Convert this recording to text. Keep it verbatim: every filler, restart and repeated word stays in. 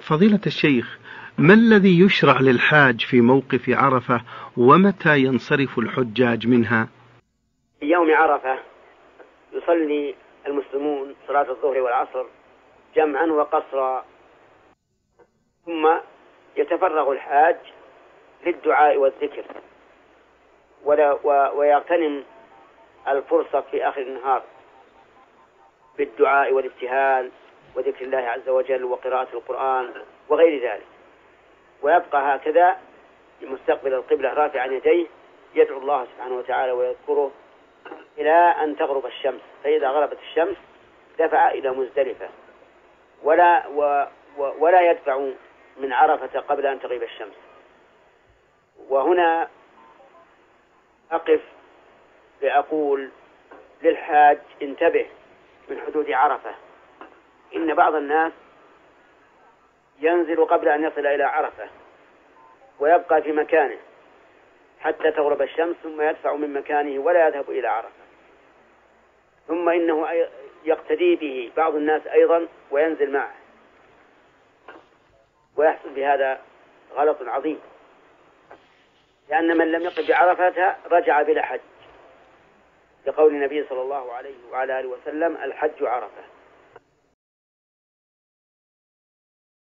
فضيلة الشيخ، ما الذي يشرع للحاج في موقف عرفة، ومتى ينصرف الحجاج منها؟ في يوم عرفة يصلي المسلمون صلاة الظهر والعصر جمعا وقصرا، ثم يتفرغ الحاج للدعاء والذكر، ويغتنم الفرصة في آخر النهار بالدعاء والابتهال وذكر الله عز وجل وقراءة القرآن وغير ذلك، ويبقى هكذا مستقبل القبلة رافعا يديه يدعو الله سبحانه وتعالى ويذكره إلى أن تغرب الشمس، فإذا غربت الشمس دفع إلى مزدلفة، ولا, و ولا يدفع من عرفة قبل أن تغيب الشمس. وهنا أقف لأقول للحاج انتبه من حدود عرفة، إن بعض الناس ينزل قبل أن يصل إلى عرفة ويبقى في مكانه حتى تغرب الشمس، ثم يدفع من مكانه ولا يذهب إلى عرفة، ثم إنه يقتدي به بعض الناس أيضا وينزل معه، ويحصل بهذا غلط عظيم، لأن من لم يقف بعرفة رجع بلا حج، لقول النبي صلى الله عليه وعلى آله وسلم: الحج عرفة.